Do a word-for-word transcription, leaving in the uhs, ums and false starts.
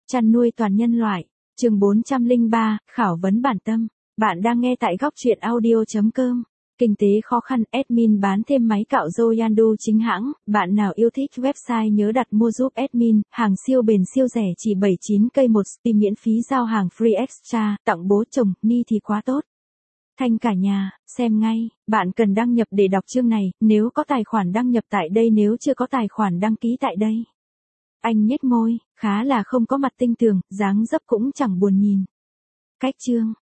Chăn nuôi toàn nhân loại, chương bốn trăm lẻ ba, khảo vấn bản tâm. Bạn đang nghe tại góc truyện audio chấm com. Kinh tế khó khăn, admin bán thêm máy cạo râu Yandu chính hãng. Bạn nào yêu thích website nhớ đặt mua giúp admin, hàng siêu bền siêu rẻ chỉ bảy mươi chín cây một xê miễn phí giao hàng free extra, tặng bố chồng, ni thì quá tốt. Thanh cả nhà, xem ngay, bạn cần đăng nhập để đọc chương này, nếu có tài khoản đăng nhập tại đây, nếu chưa có tài khoản đăng ký tại đây. Anh nhếch môi, khá là không có mặt tinh tường, dáng dấp cũng chẳng buồn nhìn. Cách chương,